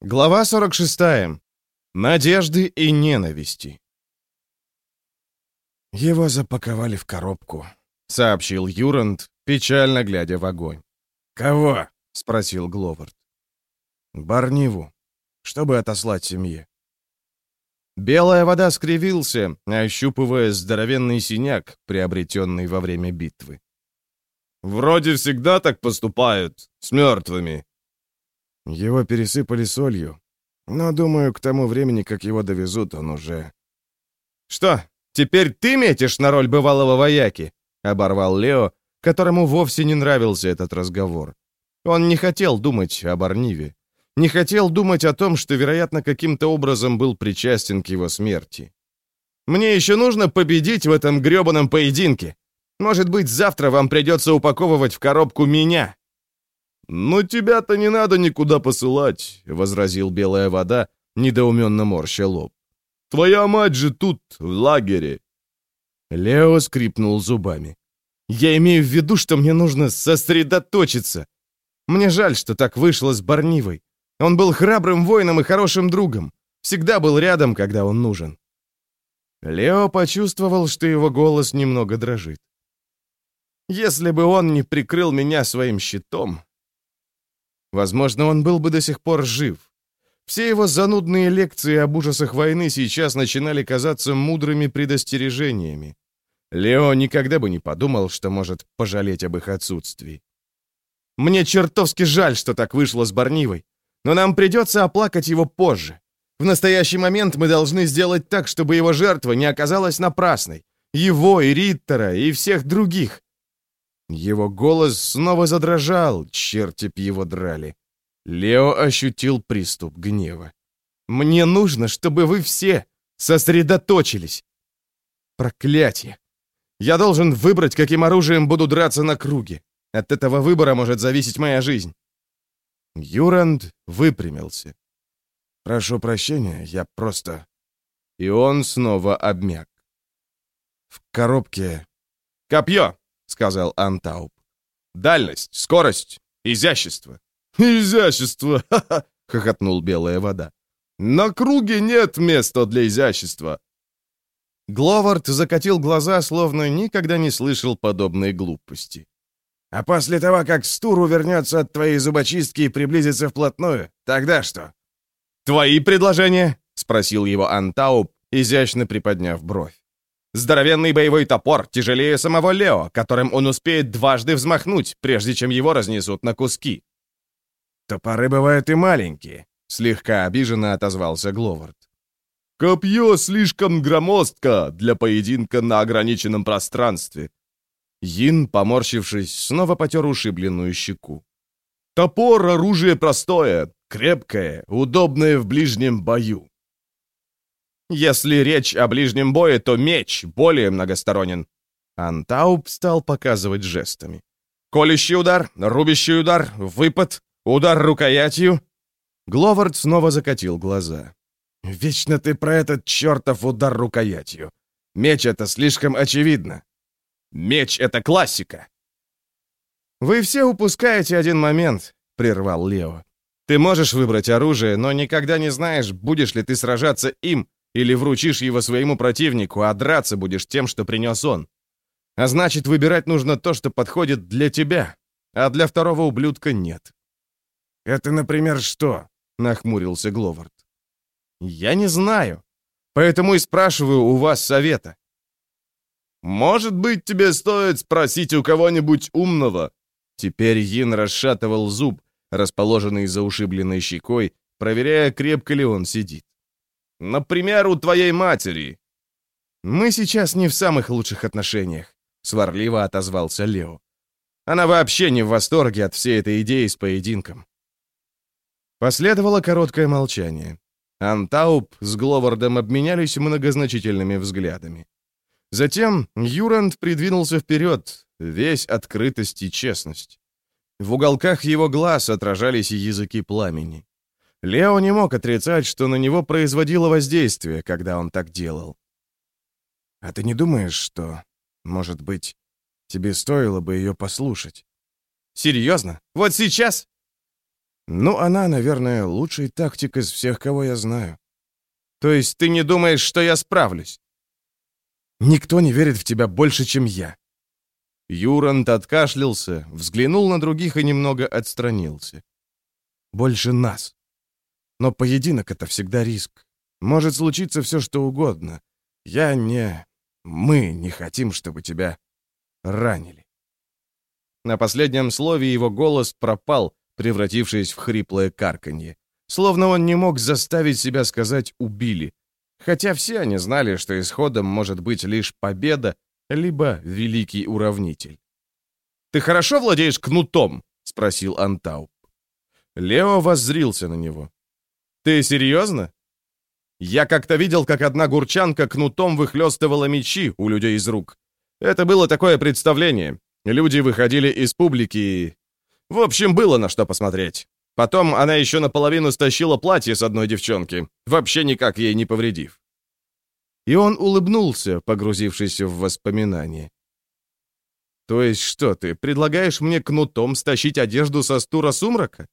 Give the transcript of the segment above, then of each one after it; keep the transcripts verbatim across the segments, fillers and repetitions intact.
Глава сорок шесть. Надежды и ненависти. «Его запаковали в коробку», — сообщил Юранд, печально глядя в огонь. «Кого?» — спросил Гловард. «Барниву, чтобы отослать семье». Белая вода скривился, ощупывая здоровенный синяк, приобретенный во время битвы. «Вроде всегда так поступают, с мертвыми». Его пересыпали солью, но, думаю, к тому времени, как его довезут, он уже... «Что, теперь ты метишь на роль бывалого вояки?» — оборвал Лео, которому вовсе не нравился этот разговор. Он не хотел думать о Барниве, не хотел думать о том, что, вероятно, каким-то образом был причастен к его смерти. «Мне еще нужно победить в этом грёбаном поединке. Может быть, завтра вам придется упаковывать в коробку меня». «Но тебя-то не надо никуда посылать», — возразил Белая вода, недоуменно морща лоб. «Твоя мать же тут, в лагере». Лео скрипнул зубами. «Я имею в виду, что мне нужно сосредоточиться. Мне жаль, что так вышло с Барнивой. Он был храбрым воином и хорошим другом. Всегда был рядом, когда он нужен». Лео почувствовал, что его голос немного дрожит. «Если бы он не прикрыл меня своим щитом...» Возможно, он был бы до сих пор жив. Все его занудные лекции об ужасах войны сейчас начинали казаться мудрыми предостережениями. Лео никогда бы не подумал, что может пожалеть об их отсутствии. «Мне чертовски жаль, что так вышло с Барнивой, но нам придется оплакать его позже. В настоящий момент мы должны сделать так, чтобы его жертва не оказалась напрасной. Его и Риттера, и всех других». Его голос снова задрожал, черти б его драли. Лео ощутил приступ гнева. «Мне нужно, чтобы вы все сосредоточились. Проклятие! Я должен выбрать, каким оружием буду драться на круге. От этого выбора может зависеть моя жизнь». Юранд выпрямился. «Прошу прощения, я просто...» И он снова обмяк. «В коробке...» «Копье!» — сказал Антауп. «Дальность, скорость, изящество». «Изящество! Ха-ха!» — хохотнул Белая вода. «На круге нет места для изящества!» Гловард закатил глаза, словно никогда не слышал подобной глупости. «А после того, как Стуру вернется от твоей зубочистки и приблизится вплотную, тогда что?» «Твои предложения?» — спросил его Антауп, изящно приподняв бровь. «Здоровенный боевой топор тяжелее самого Лео, которым он успеет дважды взмахнуть, прежде чем его разнесут на куски». «Топоры бывают и маленькие», — слегка обиженно отозвался Гловард. «Копье слишком громоздко для поединка на ограниченном пространстве». Йин, поморщившись, снова потер ушибленную щеку. «Топор — оружие простое, крепкое, удобное в ближнем бою». «Если речь о ближнем бое, то меч более многосторонен». Антауп стал показывать жестами. «Колющий удар, рубящий удар, выпад, удар рукоятью». Гловард снова закатил глаза. «Вечно ты про этот чертов удар рукоятью. Меч — это слишком очевидно». «Меч — это классика». «Вы все упускаете один момент», — прервал Лео. «Ты можешь выбрать оружие, но никогда не знаешь, будешь ли ты сражаться им, или вручишь его своему противнику, а драться будешь тем, что принес он. А значит, выбирать нужно то, что подходит для тебя, а для второго ублюдка нет». «Это, например, что?» — нахмурился Гловард. «Я не знаю, поэтому и спрашиваю у вас совета». «Может быть, тебе стоит спросить у кого-нибудь умного?» Теперь Йин расшатывал зуб, расположенный за ушибленной щекой, проверяя, крепко ли он сидит. «Например, у твоей матери». «Мы сейчас не в самых лучших отношениях», — сварливо отозвался Лео. «Она вообще не в восторге от всей этой идеи с поединком». Последовало короткое молчание. Антауп с Гловардом обменялись многозначительными взглядами. Затем Юранд придвинулся вперед, весь открытость и честность. В уголках его глаз отражались языки пламени. Лео не мог отрицать, что на него производило воздействие, когда он так делал. «А ты не думаешь, что, может быть, тебе стоило бы ее послушать?» «Серьезно? Вот сейчас?» Ну, она, наверное, лучший тактик из всех, кого я знаю. То есть ты не думаешь, что я справлюсь? Никто не верит в тебя больше, чем я. Юрант откашлялся, взглянул на других и немного отстранился. Больше нас. Но поединок — это всегда риск. Может случиться все, что угодно. Я не... Мы не хотим, чтобы тебя ранили. На последнем слове его голос пропал, превратившись в хриплое карканье. Словно он не мог заставить себя сказать «убили». Хотя все они знали, что исходом может быть лишь победа, либо великий уравнитель. «Ты хорошо владеешь кнутом?» — спросил Антауп. Лео воззрился на него. «Ты серьезно? Я как-то видел, как одна гурчанка кнутом выхлестывала мечи у людей из рук. Это было такое представление. Люди выходили из публики и... В общем, было на что посмотреть. Потом она еще наполовину стащила платье с одной девчонки, вообще никак ей не повредив». И он улыбнулся, погрузившись в воспоминания. «То есть что, ты предлагаешь мне кнутом стащить одежду со стура сумрака?»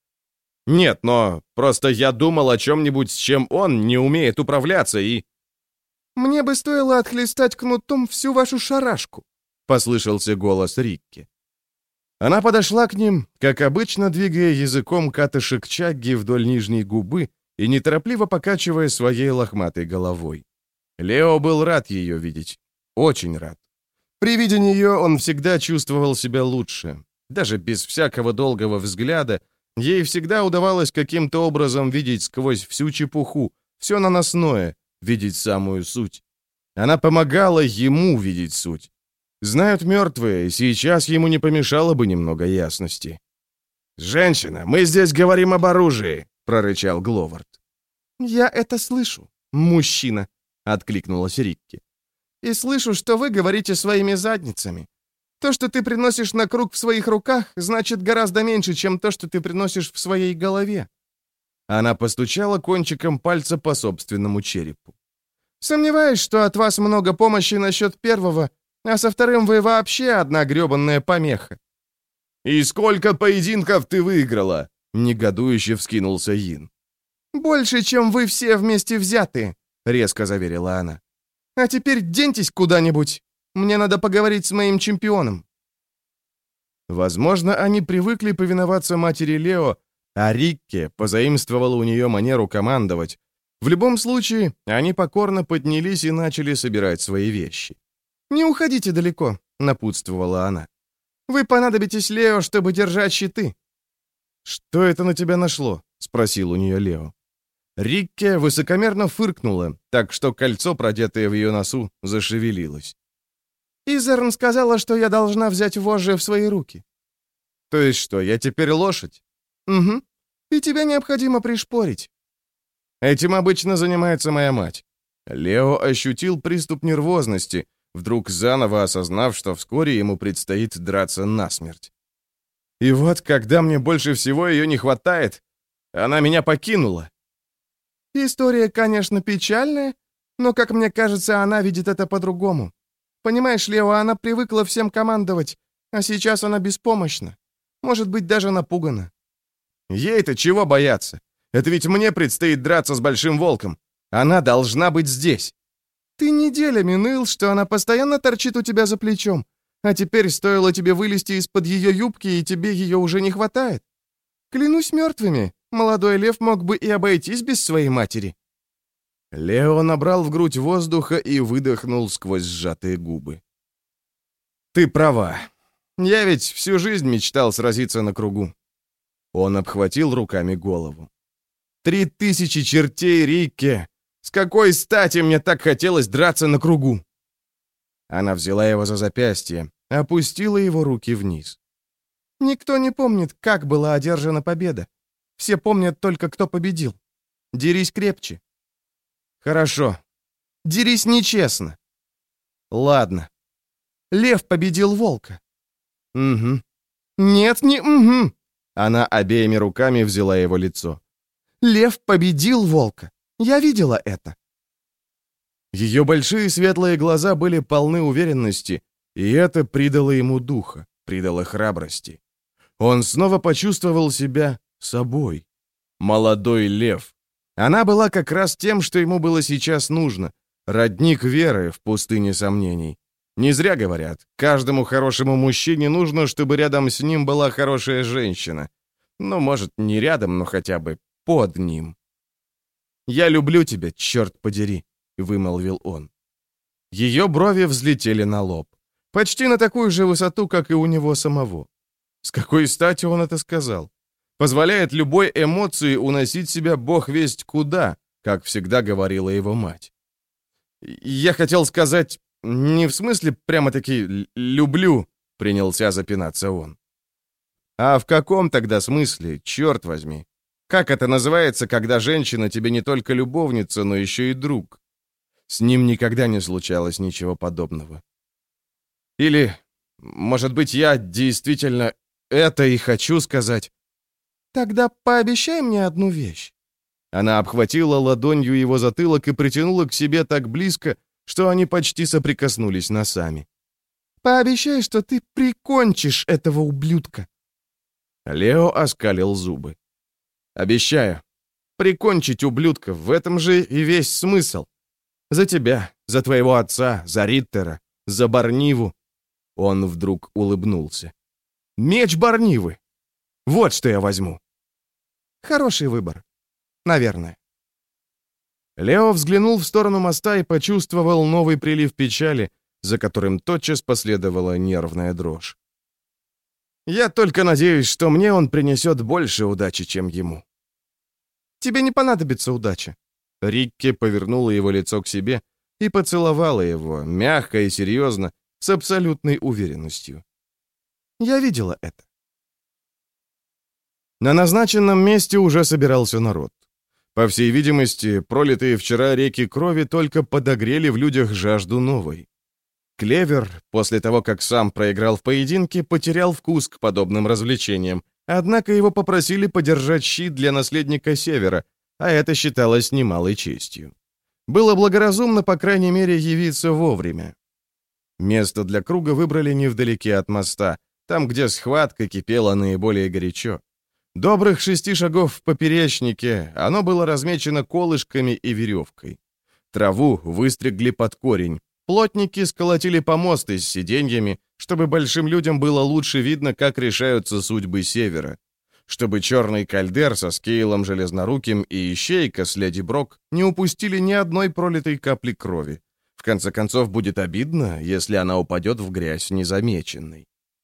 «Нет, но просто я думал о чем-нибудь, с чем он не умеет управляться, и...» «Мне бы стоило отхлестать кнутом всю вашу шарашку», — послышался голос Рикки. Она подошла к ним, как обычно, двигая языком катышек чагги вдоль нижней губы и неторопливо покачивая своей лохматой головой. Лео был рад ее видеть. Очень рад. При виде нее он всегда чувствовал себя лучше. Даже без всякого долгого взгляда ей всегда удавалось каким-то образом видеть сквозь всю чепуху, все наносное, видеть самую суть. Она помогала ему видеть суть. Знают мертвые, сейчас ему не помешало бы немного ясности. «Женщина, мы здесь говорим об оружии», — прорычал Гловард. «Я это слышу, мужчина», — откликнулась Рикки. «И слышу, что вы говорите своими задницами. То, что ты приносишь на круг в своих руках, значит гораздо меньше, чем то, что ты приносишь в своей голове». Она постучала кончиком пальца по собственному черепу. «Сомневаюсь, что от вас много помощи насчет первого, а со вторым вы вообще одна гребанная помеха». «И сколько поединков ты выиграла?» — негодующе вскинулся Йин. «Больше, чем вы все вместе взятые», — резко заверила она. «А теперь деньтесь куда-нибудь. Мне надо поговорить с моим чемпионом». Возможно, они привыкли повиноваться матери Лео, а Рикке позаимствовала у нее манеру командовать. В любом случае, они покорно поднялись и начали собирать свои вещи. «Не уходите далеко», — напутствовала она. «Вы понадобитесь Лео, чтобы держать щиты». «Что это на тебя нашло?» — спросил у нее Лео. Рикке высокомерно фыркнула, так что кольцо, продетое в ее носу, зашевелилось. «Изерн сказала, что я должна взять вожжи в свои руки». «То есть что, я теперь лошадь?» «Угу. И тебя необходимо пришпорить». «Этим обычно занимается моя мать». Лео ощутил приступ нервозности, вдруг заново осознав, что вскоре ему предстоит драться насмерть. «И вот, когда мне больше всего ее не хватает, она меня покинула». «История, конечно, печальная, но, как мне кажется, она видит это по-другому. Понимаешь, Лео, она привыкла всем командовать, а сейчас она беспомощна. Может быть, даже напугана». «Ей-то чего бояться? Это ведь мне предстоит драться с Большим Волком. Она должна быть здесь». «Ты неделями ныл, что она постоянно торчит у тебя за плечом, а теперь стоило тебе вылезти из-под ее юбки, и тебе ее уже не хватает. Клянусь мертвыми, молодой лев мог бы и обойтись без своей матери». Лео набрал в грудь воздуха и выдохнул сквозь сжатые губы. «Ты права. Я ведь всю жизнь мечтал сразиться на кругу». Он обхватил руками голову. «Три тысячи чертей, Рикке! С какой стати мне так хотелось драться на кругу?» Она взяла его за запястье, опустила его руки вниз. «Никто не помнит, как была одержана победа. Все помнят только, кто победил. Дерись крепче». «Хорошо. Дерись нечестно». «Ладно». «Лев победил волка». «Угу». «Нет, не угу». Она обеими руками взяла его лицо. «Лев победил волка. Я видела это». Ее большие светлые глаза были полны уверенности, и это придало ему духа, придало храбрости. Он снова почувствовал себя собой. Молодой лев. Она была как раз тем, что ему было сейчас нужно. Родник веры в пустыне сомнений. Не зря говорят, каждому хорошему мужчине нужно, чтобы рядом с ним была хорошая женщина. Ну, может, не рядом, но хотя бы под ним. «Я люблю тебя, черт подери», — вымолвил он. Ее брови взлетели на лоб. Почти на такую же высоту, как и у него самого. С какой стати он это сказал? Позволяет любой эмоции уносить себя бог весть куда, как всегда говорила его мать. «Я хотел сказать, не в смысле прямо-таки «люблю», — принялся запинаться он. «А в каком тогда смысле, черт возьми? Как это называется, когда женщина тебе не только любовница, но еще и друг?» С ним никогда не случалось ничего подобного. Или, может быть, я действительно это и хочу сказать? Тогда пообещай мне одну вещь. Она обхватила ладонью его затылок и притянула к себе так близко, что они почти соприкоснулись носами. Пообещай, что ты прикончишь этого ублюдка. Лео оскалил зубы. Обещаю. Прикончить ублюдка, в этом же и весь смысл. За тебя, за твоего отца, за Риттера, за Барниву. Он вдруг улыбнулся. Меч Барнивы. Вот что я возьму. Хороший выбор. Наверное. Лео взглянул в сторону моста и почувствовал новый прилив печали, за которым тотчас последовала нервная дрожь. Я только надеюсь, что мне он принесет больше удачи, чем ему. Тебе не понадобится удача. Рикки повернула его лицо к себе и поцеловала его, мягко и серьезно, с абсолютной уверенностью. Я видела это. На назначенном месте уже собирался народ. По всей видимости, пролитые вчера реки крови только подогрели в людях жажду новой. Клевер, после того, как сам проиграл в поединке, потерял вкус к подобным развлечениям, однако его попросили подержать щит для наследника Севера, а это считалось немалой честью. Было благоразумно, по крайней мере, явиться вовремя. Место для круга выбрали невдалеке от моста, там, где схватка кипела наиболее горячо. Добрых шести шагов в поперечнике, оно было размечено колышками и веревкой. Траву выстригли под корень. Плотники сколотили помосты с сиденьями, чтобы большим людям было лучше видно, как решаются судьбы Севера. Чтобы черный кальдер со Скейлом Железноруким и Ищейка с Леди Брок не упустили ни одной пролитой капли крови. В конце концов, будет обидно, если она упадет в грязь незамеченной.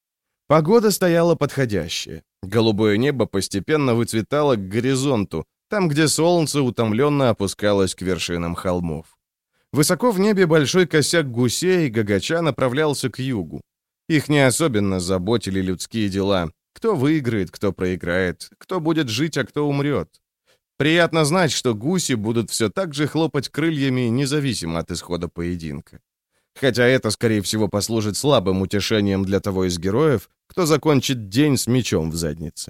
Погода стояла подходящая. Голубое небо постепенно выцветало к горизонту, там, где солнце утомленно опускалось к вершинам холмов. Высоко в небе большой косяк гусей гагача направлялся к югу. Их не особенно заботили людские дела. Кто выиграет, кто проиграет, кто будет жить, а кто умрет. Приятно знать, что гуси будут все так же хлопать крыльями, независимо от исхода поединка. Хотя это, скорее всего, послужит слабым утешением для того из героев, кто закончит день с мечом в заднице.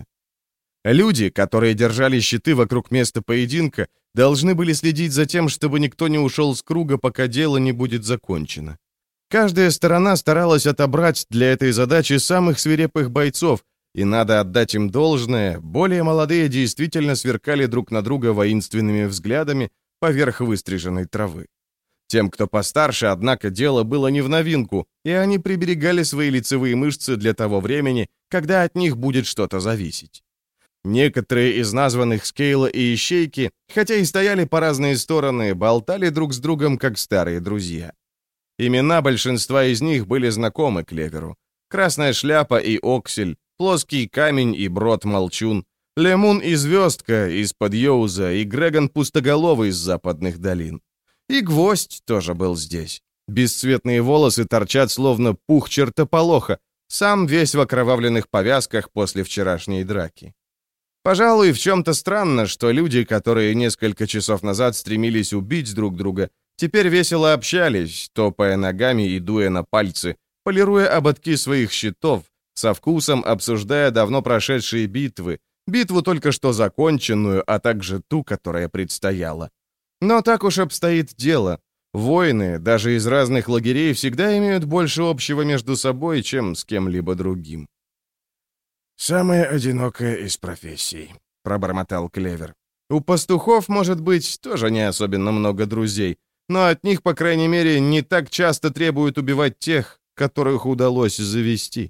Люди, которые держали щиты вокруг места поединка, должны были следить за тем, чтобы никто не ушел с круга, пока дело не будет закончено. Каждая сторона старалась отобрать для этой задачи самых свирепых бойцов, и надо отдать им должное, более молодые действительно сверкали друг на друга воинственными взглядами поверх выстриженной травы. Тем, кто постарше, однако, дело было не в новинку, и они приберегали свои лицевые мышцы для того времени, когда от них будет что-то зависеть. Некоторые из названных Скейла и Ищейки, хотя и стояли по разные стороны, болтали друг с другом, как старые друзья. Имена большинства из них были знакомы Клеверу. Красная шляпа и Оксель, плоский камень и брод Молчун, Лемун и Звездка из-под Йоуза и Грегон Пустоголовый из западных долин. И Гвоздь тоже был здесь. Бесцветные волосы торчат, словно пух чертополоха, сам весь в окровавленных повязках после вчерашней драки. Пожалуй, в чем-то странно, что люди, которые несколько часов назад стремились убить друг друга, теперь весело общались, топая ногами и дуя на пальцы, полируя ободки своих щитов, со вкусом обсуждая давно прошедшие битвы, битву только что законченную, а также ту, которая предстояла. Но так уж обстоит дело. Воины, даже из разных лагерей, всегда имеют больше общего между собой, чем с кем-либо другим. «Самая одинокая из профессий», — пробормотал Клевер. «У пастухов, может быть, тоже не особенно много друзей, но от них, по крайней мере, не так часто требуют убивать тех, которых удалось завести».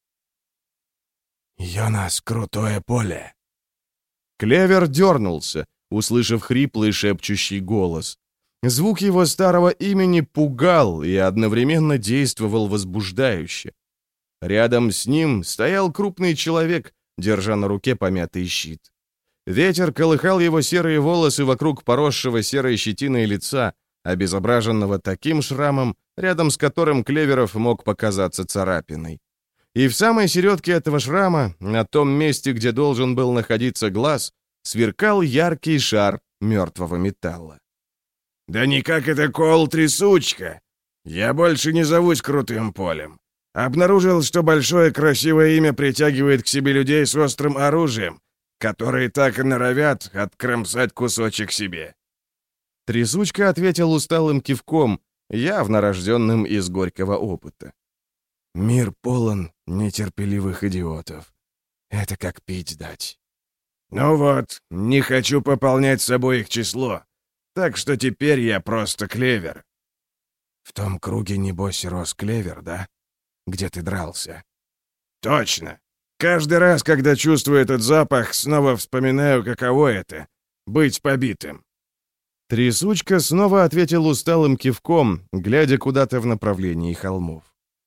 «Йонас, крутое поле!» Клевер дернулся, услышав хриплый шепчущий голос. Звук его старого имени пугал и одновременно действовал возбуждающе. Рядом с ним стоял крупный человек, держа на руке помятый щит. Ветер колыхал его серые волосы вокруг поросшего серой щетиной лица, обезображенного таким шрамом, рядом с которым Клеверов мог показаться царапиной. И в самой середке этого шрама, на том месте, где должен был находиться глаз, сверкал яркий шар мертвого металла. «Да никак это Кол-трясучка! Я больше не зовусь Крутым полем. Обнаружил, что большое красивое имя притягивает к себе людей с острым оружием, которые так и норовят откромсать кусочек себе». Трясучка ответил усталым кивком, явно рожденным из горького опыта. «Мир полон нетерпеливых идиотов. Это как пить дать. Ну вот, не хочу пополнять с собой их число, так что теперь я просто Клевер». «В том круге, небось, рос Клевер, да? Где ты дрался?» «Точно. Каждый раз, когда чувствую этот запах, снова вспоминаю, каково это — быть побитым». Трясучка снова ответил усталым кивком, глядя куда-то в направлении холмов.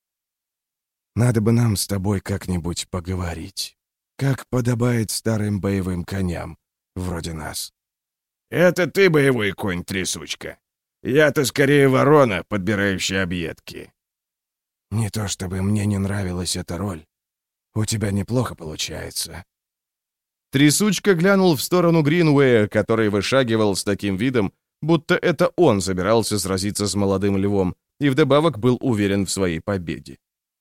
«Надо бы нам с тобой как-нибудь поговорить, как подобает старым боевым коням, вроде нас». «Это ты боевой конь, Трясучка. Я-то скорее ворона, подбирающая объедки». «Не то чтобы мне не нравилась эта роль. У тебя неплохо получается». Трясучка глянул в сторону Гринуэя, который вышагивал с таким видом, будто это он собирался сразиться с молодым львом, и вдобавок был уверен в своей победе.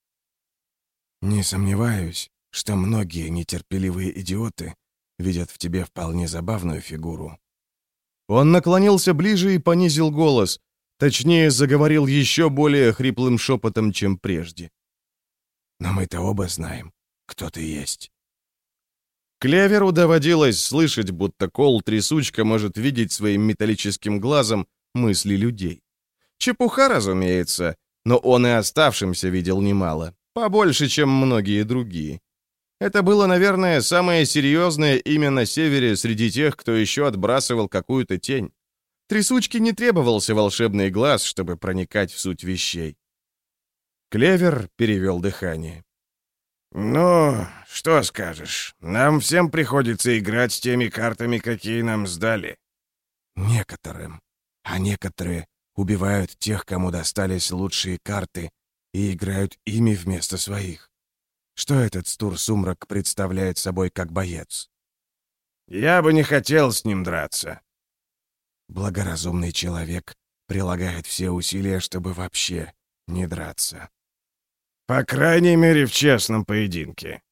«Не сомневаюсь, что многие нетерпеливые идиоты видят в тебе вполне забавную фигуру». Он наклонился ближе и понизил голос, точнее, заговорил еще более хриплым шепотом, чем прежде. «Но мы-то оба знаем, кто ты есть». Клеверу доводилось слышать, будто Кол-трясучка может видеть своим металлическим глазом мысли людей. Чепуха, разумеется, но он и оставшимся видел немало, побольше, чем многие другие. Это было, наверное, самое серьезное имя на севере среди тех, кто еще отбрасывал какую-то тень. Трясучке не требовался волшебный глаз, чтобы проникать в суть вещей. Клевер перевел дыхание. «Ну, что скажешь, нам всем приходится играть с теми картами, какие нам сдали». «Некоторым. А некоторые убивают тех, кому достались лучшие карты, и играют ими вместо своих. Что этот Стур-Сумрак представляет собой как боец?» «Я бы не хотел с ним драться». «Благоразумный человек прилагает все усилия, чтобы вообще не драться». «По крайней мере, в честном поединке».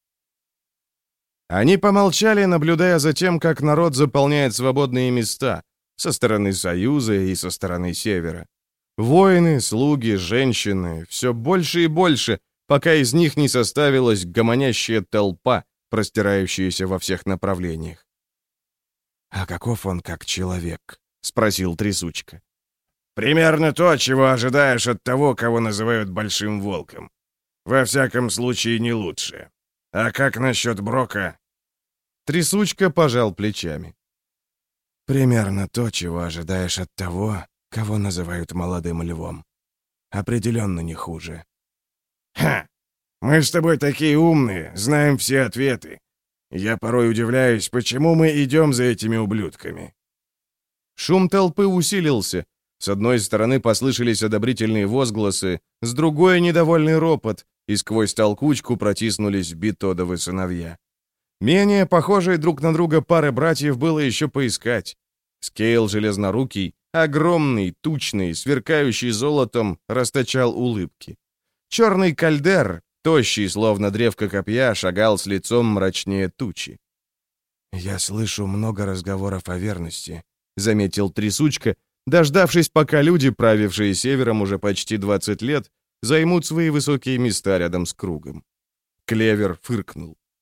Они помолчали, наблюдая за тем, как народ заполняет свободные места со стороны Союза и со стороны Севера. Воины, слуги, женщины, все больше и больше, пока из них не составилась гомонящая толпа, простирающаяся во всех направлениях. «А каков он как человек?» — спросил Трясучка. «Примерно то, чего ожидаешь от того, кого называют Большим Волком. Во всяком случае, не лучше. А как насчет Брока?» Трясучка пожал плечами. «Примерно то, чего ожидаешь от того, кого называют Молодым Львом. Определенно не хуже». «Ха! Мы с тобой такие умные, знаем все ответы. Я порой удивляюсь, почему мы идем за этими ублюдками». Шум толпы усилился. С одной стороны послышались одобрительные возгласы, с другой — недовольный ропот, и сквозь толкучку протиснулись Битодовы сыновья. Менее похожие друг на друга пары братьев было еще поискать. Скейл Железнорукий, огромный, тучный, сверкающий золотом, расточал улыбки. Черный Кальдер, тощий, словно древко копья, шагал с лицом мрачнее тучи. «Я слышу много разговоров о верности», — заметил Трясучка, дождавшись, пока люди, правившие севером уже почти двадцать лет, займут свои высокие места рядом с кругом. Клевер фыркнул.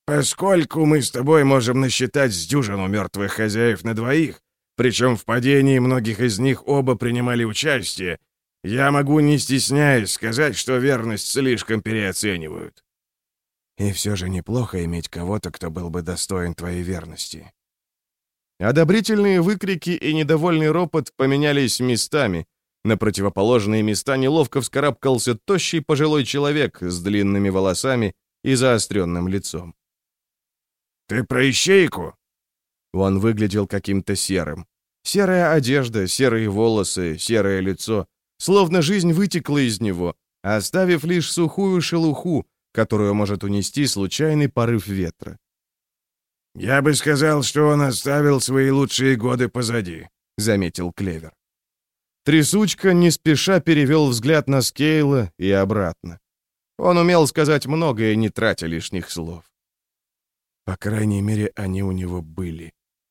Поскольку мы с тобой можем насчитать с дюжину мертвых хозяев на двоих, причем в падении многих из них оба принимали участие, я могу, не стесняясь, сказать, что верность слишком переоценивают. И все же неплохо иметь кого-то, кто был бы достоин твоей верности. Одобрительные выкрики и недовольный ропот поменялись местами. На противоположные места неловко вскарабкался тощий пожилой человек с длинными волосами и заостренным лицом. «Ты про ищейку?» Он выглядел каким-то серым. Серая одежда, серые волосы, серое лицо. Словно жизнь вытекла из него, оставив лишь сухую шелуху, которую может унести случайный порыв ветра. «Я бы сказал, что он оставил свои лучшие годы позади», — заметил Клевер. Трясучка не спеша перевел взгляд на Скейла и обратно. Он умел сказать многое, не тратя лишних слов. По крайней мере, они у него были.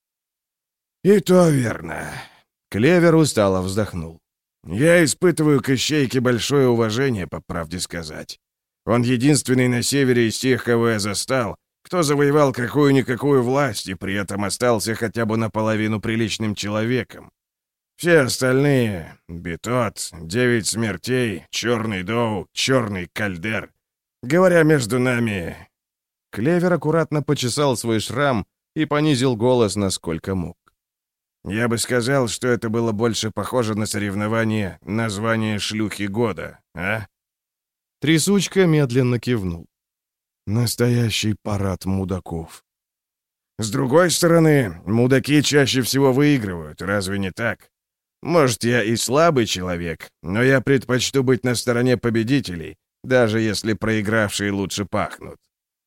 «И то верно», — Клевер устало вздохнул. «Я испытываю к ищейке большое уважение, по правде сказать. Он единственный на севере из тех, кого я застал, кто завоевал какую-никакую власть и при этом остался хотя бы наполовину приличным человеком. Все остальные — Битот, Девять смертей, Черный Доу, Черный Кальдер. Говоря между нами...» Клевер аккуратно почесал свой шрам и понизил голос насколько мог. «Я бы сказал, что это было больше похоже на соревнование названия шлюхи года, а?» Трясучка медленно кивнул. «Настоящий парад мудаков». «С другой стороны, мудаки чаще всего выигрывают, разве не так? Может, я и слабый человек, но я предпочту быть на стороне победителей, даже если проигравшие лучше пахнут».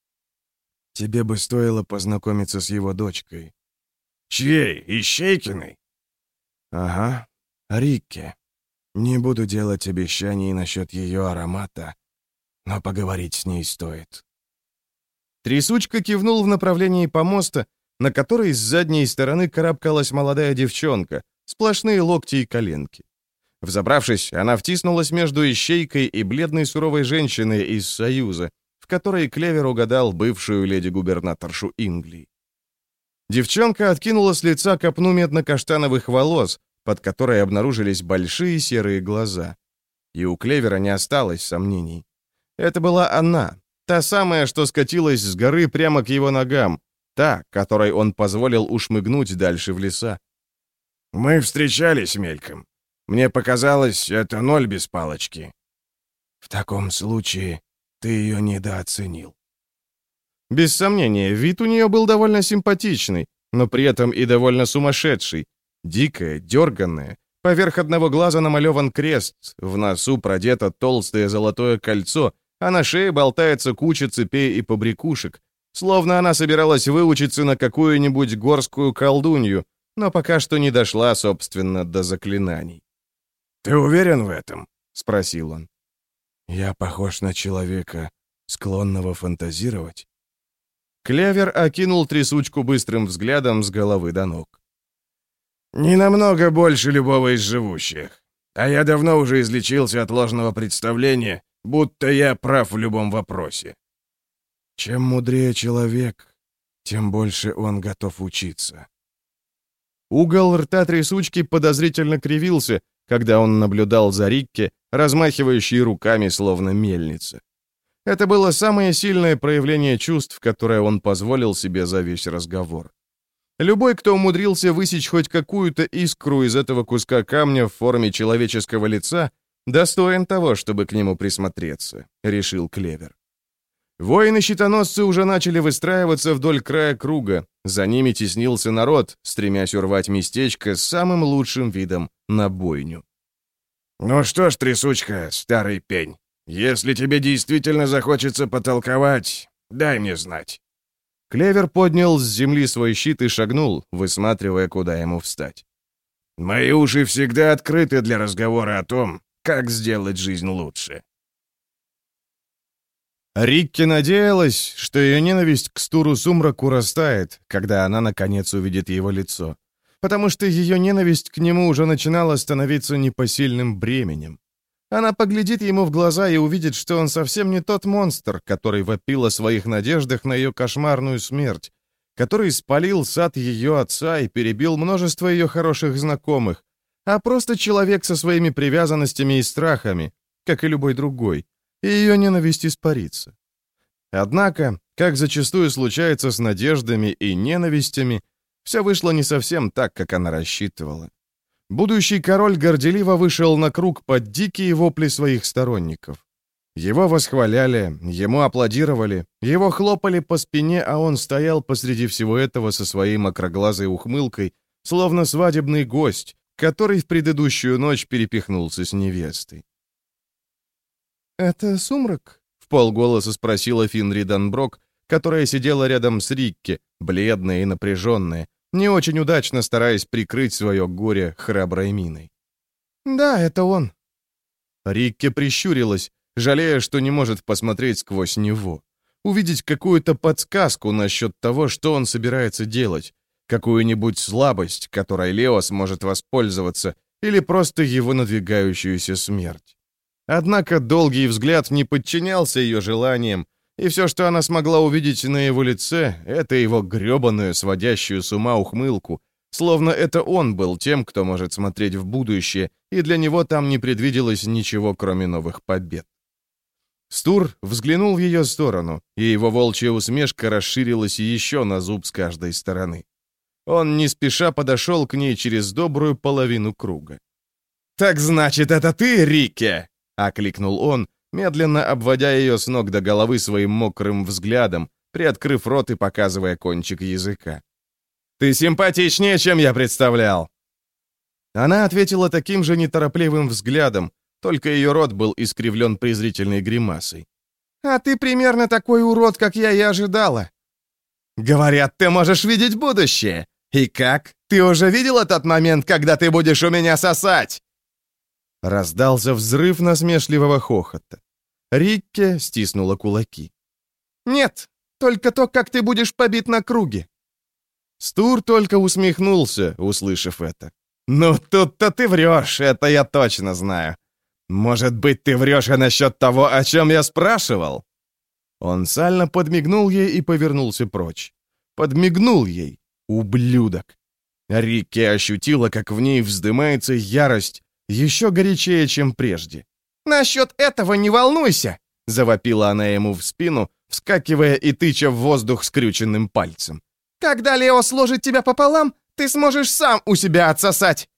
«Тебе бы стоило познакомиться с его дочкой». «Чьей? Ищейкиной?» «Ага, Рикке. Не буду делать обещаний насчет ее аромата, но поговорить с ней стоит». Трясучка кивнул в направлении помоста, на который с задней стороны карабкалась молодая девчонка, сплошные локти и коленки. Взобравшись, она втиснулась между ищейкой и бледной суровой женщиной из Союза, в которой Клевер угадал бывшую леди-губернаторшу Ингли. Девчонка откинула с лица копну медно-каштановых волос, под которой обнаружились большие серые глаза. И у Клевера не осталось сомнений. Это была она, та самая, что скатилась с горы прямо к его ногам, та, которой он позволил ушмыгнуть дальше в леса. «Мы встречались мельком. Мне показалось, это ноль без палочки». «В таком случае ты ее недооценил». Без сомнения, вид у нее был довольно симпатичный, но при этом и довольно сумасшедший. Дикая, дерганная, поверх одного глаза намалеван крест, в носу продето толстое золотое кольцо, а на шее болтается куча цепей и побрякушек, словно она собиралась выучиться на какую-нибудь горскую колдунью, но пока что не дошла, собственно, до заклинаний. «Ты уверен в этом?» — спросил он. «Я похож на человека, склонного фантазировать?» Клевер окинул трясучку быстрым взглядом с головы до ног. «Не намного больше любого из живущих. А я давно уже излечился от ложного представления, будто я прав в любом вопросе». «Чем мудрее человек, тем больше он готов учиться». Угол рта трясучки подозрительно кривился, когда он наблюдал за Рикке, размахивающей руками, словно мельница. Это было самое сильное проявление чувств, которое он позволил себе за весь разговор. Любой, кто умудрился высечь хоть какую-то искру из этого куска камня в форме человеческого лица, достоин того, чтобы к нему присмотреться, решил Клевер. Воины-щитоносцы уже начали выстраиваться вдоль края круга, за ними теснился народ, стремясь урвать местечко с самым лучшим видом на бойню. «Ну что ж, трясучка, старый пень, если тебе действительно захочется потолковать, дай мне знать». Клевер поднял с земли свой щит и шагнул, высматривая, куда ему встать. «Мои уши всегда открыты для разговора о том, как сделать жизнь лучше». Рикки надеялась, что ее ненависть к Стуру Сумраку растает, когда она, наконец, увидит его лицо, потому что ее ненависть к нему уже начинала становиться непосильным бременем. Она поглядит ему в глаза и увидит, что он совсем не тот монстр, который вопил о своих надеждах на ее кошмарную смерть, который спалил сад ее отца и перебил множество ее хороших знакомых, а просто человек со своими привязанностями и страхами, как и любой другой, и ее ненависть испарится. Однако, как зачастую случается с надеждами и ненавистями, все вышло не совсем так, как она рассчитывала. Будущий король горделиво вышел на круг под дикие вопли своих сторонников. Его восхваляли, ему аплодировали, его хлопали по спине, а он стоял посреди всего этого со своей мокроглазой ухмылкой, словно свадебный гость, который в предыдущую ночь перепихнулся с невестой. «Это сумрак?» — вполголоса спросила Финри Данброк, которая сидела рядом с Рикки, бледная и напряженная, не очень удачно стараясь прикрыть свое горе храброй миной. «Да, это он». Рикки прищурилась, жалея, что не может посмотреть сквозь него, увидеть какую-то подсказку насчет того, что он собирается делать, какую-нибудь слабость, которой Лео сможет воспользоваться, или просто его надвигающуюся смерть. Однако долгий взгляд не подчинялся ее желаниям, и все, что она смогла увидеть на его лице, это его гребаную, сводящую с ума ухмылку, словно это он был тем, кто может смотреть в будущее, и для него там не предвиделось ничего, кроме новых побед. Стур взглянул в ее сторону, и его волчья усмешка расширилась еще на зуб с каждой стороны. Он не спеша подошел к ней через добрую половину круга. «Так значит, это ты, Рикки?» — окликнул он, медленно обводя ее с ног до головы своим мокрым взглядом, приоткрыв рот и показывая кончик языка. «Ты симпатичнее, чем я представлял!» Она ответила таким же неторопливым взглядом, только ее рот был искривлен презрительной гримасой. «А ты примерно такой урод, как я и ожидала!» «Говорят, ты можешь видеть будущее! И как? Ты уже видела тот момент, когда ты будешь у меня сосать?» Раздался взрыв насмешливого хохота. Рикки стиснула кулаки. «Нет, только то, как ты будешь побит на круге». Стур только усмехнулся, услышав это. «Ну, тут-то ты врешь, это я точно знаю. Может быть, ты врешь и насчет того, о чем я спрашивал?» Он сально подмигнул ей и повернулся прочь. Подмигнул ей, ублюдок. Рикки ощутила, как в ней вздымается ярость, еще горячее, чем прежде. «Насчет этого не волнуйся!» — завопила она ему в спину, вскакивая и тыча в воздух скрюченным пальцем. «Когда Лео сложит тебя пополам, ты сможешь сам у себя отсосать!»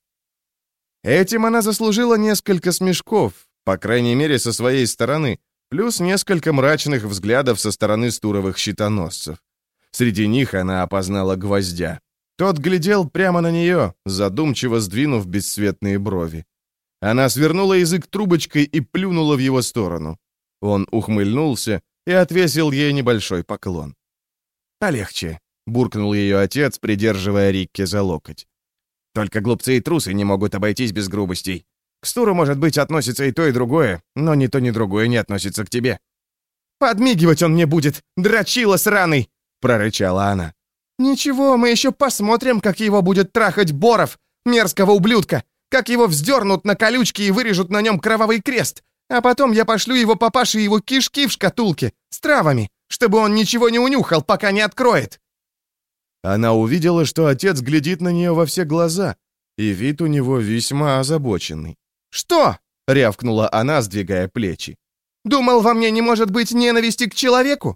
Этим она заслужила несколько смешков, по крайней мере, со своей стороны, плюс несколько мрачных взглядов со стороны стуровых щитоносцев. Среди них она опознала Гвоздя. Тот глядел прямо на нее, задумчиво сдвинув бесцветные брови. Она свернула язык трубочкой и плюнула в его сторону. Он ухмыльнулся и отвесил ей небольшой поклон. «Полегче», — буркнул ее отец, придерживая Рикки за локоть. «Только глупцы и трусы не могут обойтись без грубостей. К Стуру, может быть, относится и то, и другое, но ни то, ни другое не относится к тебе». «Подмигивать он мне будет, дрочила сраный!» — прорычала она. «Ничего, мы еще посмотрим, как его будет трахать Боров, мерзкого ублюдка, как его вздернут на колючки и вырежут на нем кровавый крест, а потом я пошлю его папаше и его кишки в шкатулке с травами, чтобы он ничего не унюхал, пока не откроет». Она увидела, что отец глядит на нее во все глаза, и вид у него весьма озабоченный. «Что?» — рявкнула она, сдвигая плечи. «Думал, во мне не может быть ненависти к человеку?»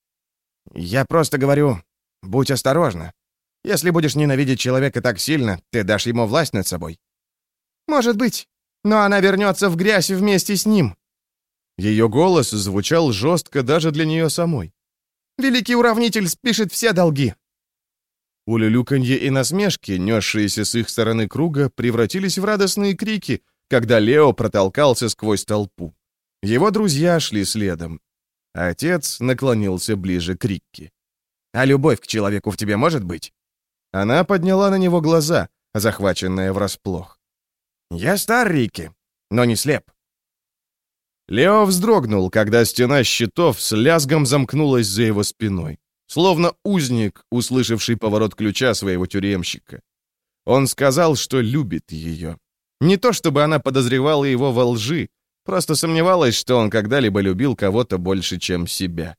«Я просто говорю, будь осторожна. Если будешь ненавидеть человека так сильно, ты дашь ему власть над собой». «Может быть, но она вернется в грязь вместе с ним». Ее голос звучал жестко даже для нее самой. «Великий уравнитель спишет все долги». Улюлюканье и насмешки, несшиеся с их стороны круга, превратились в радостные крики, когда Лео протолкался сквозь толпу. Его друзья шли следом. Отец наклонился ближе к Рикки. «А любовь к человеку в тебе может быть?» Она подняла на него глаза, захваченная врасплох. «Я стар, Рикки, но не слеп». Лео вздрогнул, когда стена щитов с лязгом замкнулась за его спиной, словно узник, услышавший поворот ключа своего тюремщика. Он сказал, что любит ее. Не то чтобы она подозревала его во лжи, Просто сомневалась, что он когда-либо любил кого-то больше, чем себя.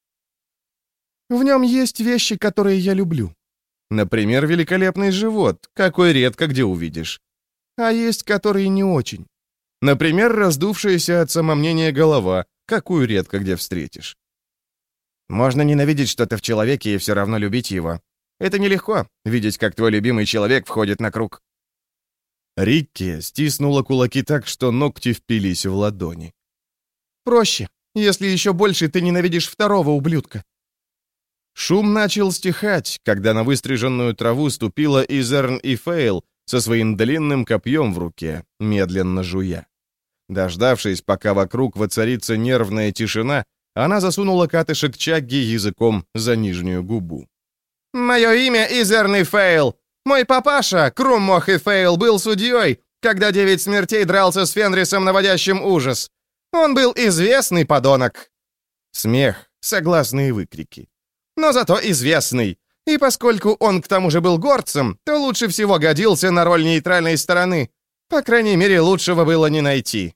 В нем есть вещи, которые я люблю. Например, великолепный живот, какой редко где увидишь. А есть, которые не очень. Например, раздувшаяся от самомнения голова, какую редко где встретишь. Можно ненавидеть что-то в человеке и все равно любить его. Это нелегко, видеть, как твой любимый человек входит на круг. Рикки стиснула кулаки так, что ногти впились в ладони. Проще, если еще больше ты ненавидишь второго ублюдка. Шум начал стихать, когда на выстриженную траву ступила Изерн и Фейл со своим длинным копьем в руке, медленно жуя. Дождавшись, пока вокруг воцарится нервная тишина, она засунула катышек Чагги языком за нижнюю губу. «Мое имя Изерн и Фейл. Мой папаша, Круммох и Фейл, был судьей, когда девять смертей дрался с Фенрисом, наводящим ужас. Он был известный подонок». Смех, согласные выкрики. «Но зато известный. И поскольку он к тому же был горцем, то лучше всего годился на роль нейтральной стороны. По крайней мере, лучшего было не найти».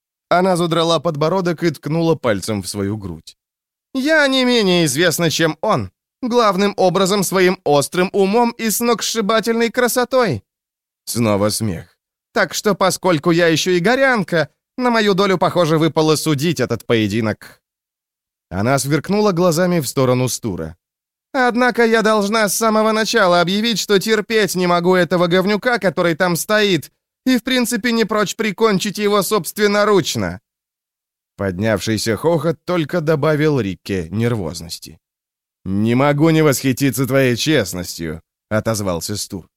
Она задрала подбородок и ткнула пальцем в свою грудь. «Я не менее известна, чем он. Главным образом своим острым умом и сногсшибательной красотой». Снова смех. «Так что, поскольку я еще и горянка, на мою долю, похоже, выпало судить этот поединок». Она сверкнула глазами в сторону Стура. «Однако я должна с самого начала объявить, что терпеть не могу этого говнюка, который там стоит, и в принципе не прочь прикончить его собственноручно». Поднявшийся хохот только добавил Рикке нервозности. «Не могу не восхититься твоей честностью», — отозвался Стур.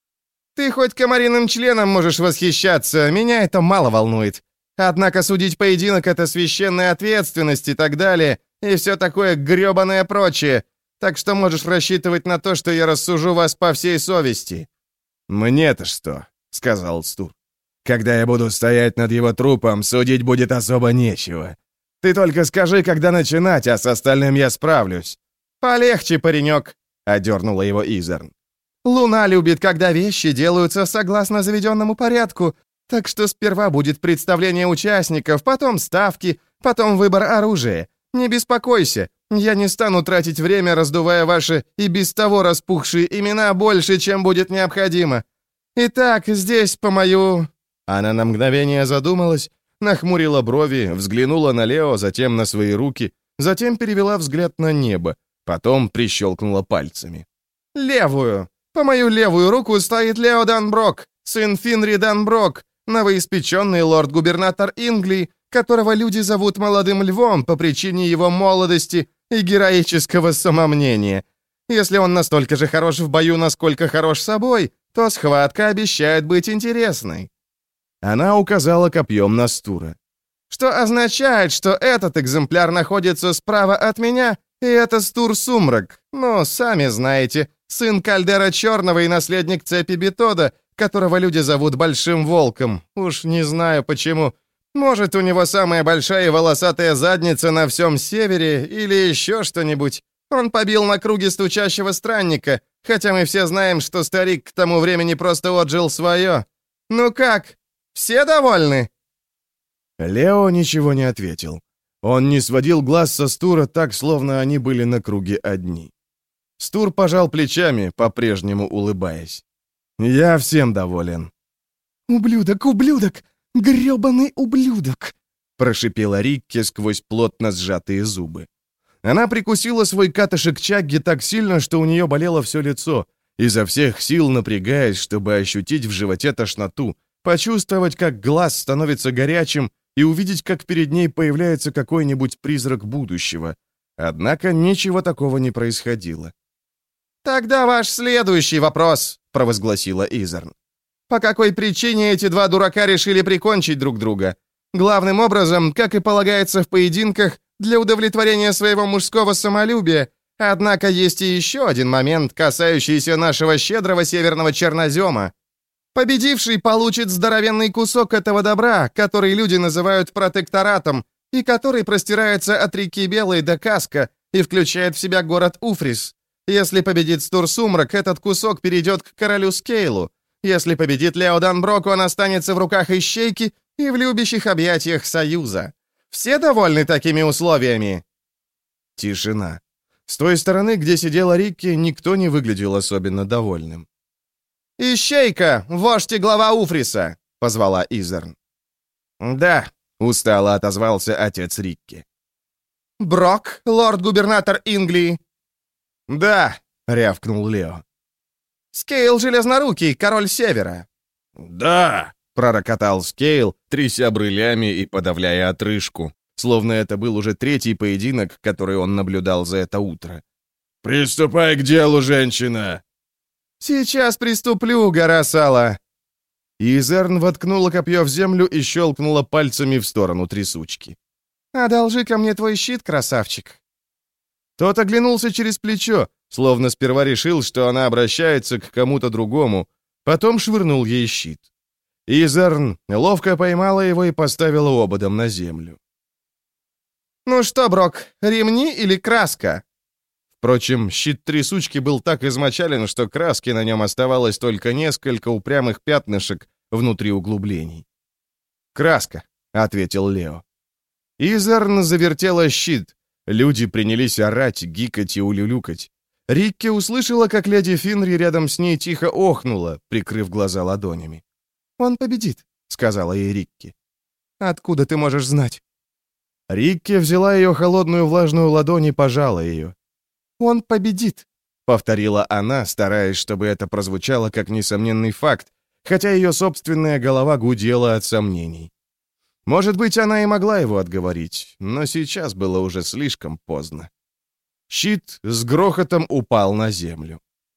«Ты хоть комариным членом можешь восхищаться, меня это мало волнует. Однако судить поединок — это священная ответственность и так далее, и все такое грёбаное прочее, так что можешь рассчитывать на то, что я рассужу вас по всей совести». «Мне-то что?» — сказал Стур. «Когда я буду стоять над его трупом, судить будет особо нечего. Ты только скажи, когда начинать, а с остальным я справлюсь». «Полегче, паренек», — одернула его Изерн. «Луна любит, когда вещи делаются согласно заведенному порядку, так что сперва будет представление участников, потом ставки, потом выбор оружия. Не беспокойся, я не стану тратить время, раздувая ваши и без того распухшие имена больше, чем будет необходимо. Итак, здесь по мою...» Она на мгновение задумалась, нахмурила брови, взглянула на Лео, затем на свои руки, затем перевела взгляд на небо, потом прищелкнула пальцами. «Левую. По мою левую руку стоит Лео Данброк, сын Финри Данброк, новоиспеченный лорд-губернатор Ингли, которого люди зовут Молодым Львом по причине его молодости и героического самомнения. Если он настолько же хорош в бою, насколько хорош собой, то схватка обещает быть интересной». Она указала копьем на Стура. «Что означает, что этот экземпляр находится справа от меня, и это Стур Сумрак. Ну, сами знаете, сын Кальдера Черного и наследник цепи Бетода, которого люди зовут Большим Волком. Уж не знаю почему. Может, у него самая большая и волосатая задница на всем севере или еще что-нибудь. Он побил на круге стучащего странника, хотя мы все знаем, что старик к тому времени просто отжил свое. Ну как, все довольны?» Лео ничего не ответил. Он не сводил глаз со Стура так, словно они были на круге одни. Стур пожал плечами, по-прежнему улыбаясь. «Я всем доволен». «Ублюдок, ублюдок! Грёбаный ублюдок!» прошипела Рикки сквозь плотно сжатые зубы. Она прикусила свой катышек Чагги так сильно, что у нее болело все лицо, изо всех сил напрягаясь, чтобы ощутить в животе тошноту, почувствовать, как глаз становится горячим, и увидеть, как перед ней появляется какой-нибудь призрак будущего. Однако ничего такого не происходило. «Тогда ваш следующий вопрос», — провозгласила Изерн. «По какой причине эти два дурака решили прикончить друг друга? Главным образом, как и полагается в поединках, для удовлетворения своего мужского самолюбия. Однако есть и еще один момент, касающийся нашего щедрого северного чернозема. Победивший получит здоровенный кусок этого добра, который люди называют протекторатом, и который простирается от реки Белой до Каска и включает в себя город Уфрис. Если победит Стур Сумрак, этот кусок перейдет к королю Скейлу. Если победит Лео Данброк, он останется в руках Ищейки и в любящих объятиях Союза. Все довольны такими условиями?» Тишина. С той стороны, где сидела Рикки, никто не выглядел особенно довольным. «Ищейка, вождь и глава Уфриса!» — позвала Изерн. «Да», — устало отозвался отец Рикки. «Брок, лорд-губернатор Инглии?» «Да», — рявкнул Лео. «Скейл Железнорукий, король Севера?» «Да», — пророкотал Скейл, тряся брылями и подавляя отрыжку, словно это был уже третий поединок, который он наблюдал за это утро. «Приступай к делу, женщина!» «Сейчас приступлю, гора сала!» Изерн воткнула копье в землю и щелкнула пальцами в сторону трясучки. «Одолжи ко мне твой щит, красавчик!» Тот оглянулся через плечо, словно сперва решил, что она обращается к кому-то другому, потом швырнул ей щит. Изерн ловко поймала его и поставила ободом на землю. «Ну что, Брок, ремни или краска?» Впрочем, щит трясучки был так измочален, что краски на нем оставалось только несколько упрямых пятнышек внутри углублений. «Краска», — ответил Лео. Изерн завертела щит. Люди принялись орать, гикать и улюлюкать. Рикки услышала, как леди Финри рядом с ней тихо охнула, прикрыв глаза ладонями. «Он победит», — сказала ей Рикки. «Откуда ты можешь знать?» Рикки взяла ее холодную влажную ладонь и пожала ее. «Он победит», — повторила она, стараясь, чтобы это прозвучало как несомненный факт, хотя ее собственная голова гудела от сомнений. Может быть, она и могла его отговорить, но сейчас было уже слишком поздно. Щит с грохотом упал на землю.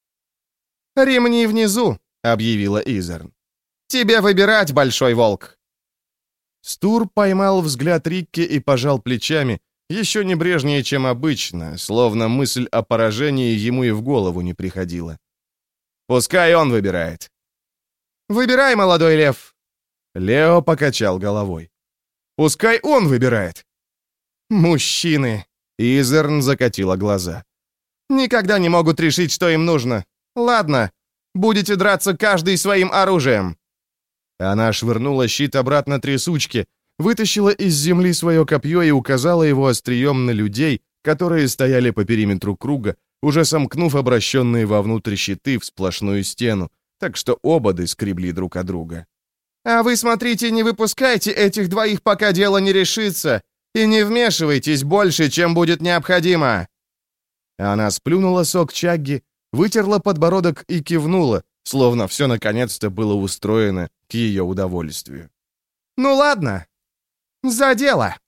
«Ремни внизу», — объявила Изерн. «Тебе выбирать, большой волк!» Стур поймал взгляд Рикки и пожал плечами, еще небрежнее, чем обычно, словно мысль о поражении ему и в голову не приходила. «Пускай он выбирает». «Выбирай, молодой лев!» Лео покачал головой. «Пускай он выбирает». «Мужчины!» Изерн закатила глаза. «Никогда не могут решить, что им нужно. Ладно, будете драться каждый своим оружием». Она швырнула щит обратно трясучке, вытащила из земли свое копье и указала его острием на людей, которые стояли по периметру круга, уже сомкнув обращенные вовнутрь щиты в сплошную стену, так что ободы скребли друг от друга. «А вы, смотрите, не выпускайте этих двоих, пока дело не решится, и не вмешивайтесь больше, чем будет необходимо!» Она сплюнула сок чагги, вытерла подбородок и кивнула, словно все наконец-то было устроено к ее удовольствию. «Ну ладно, за дело!»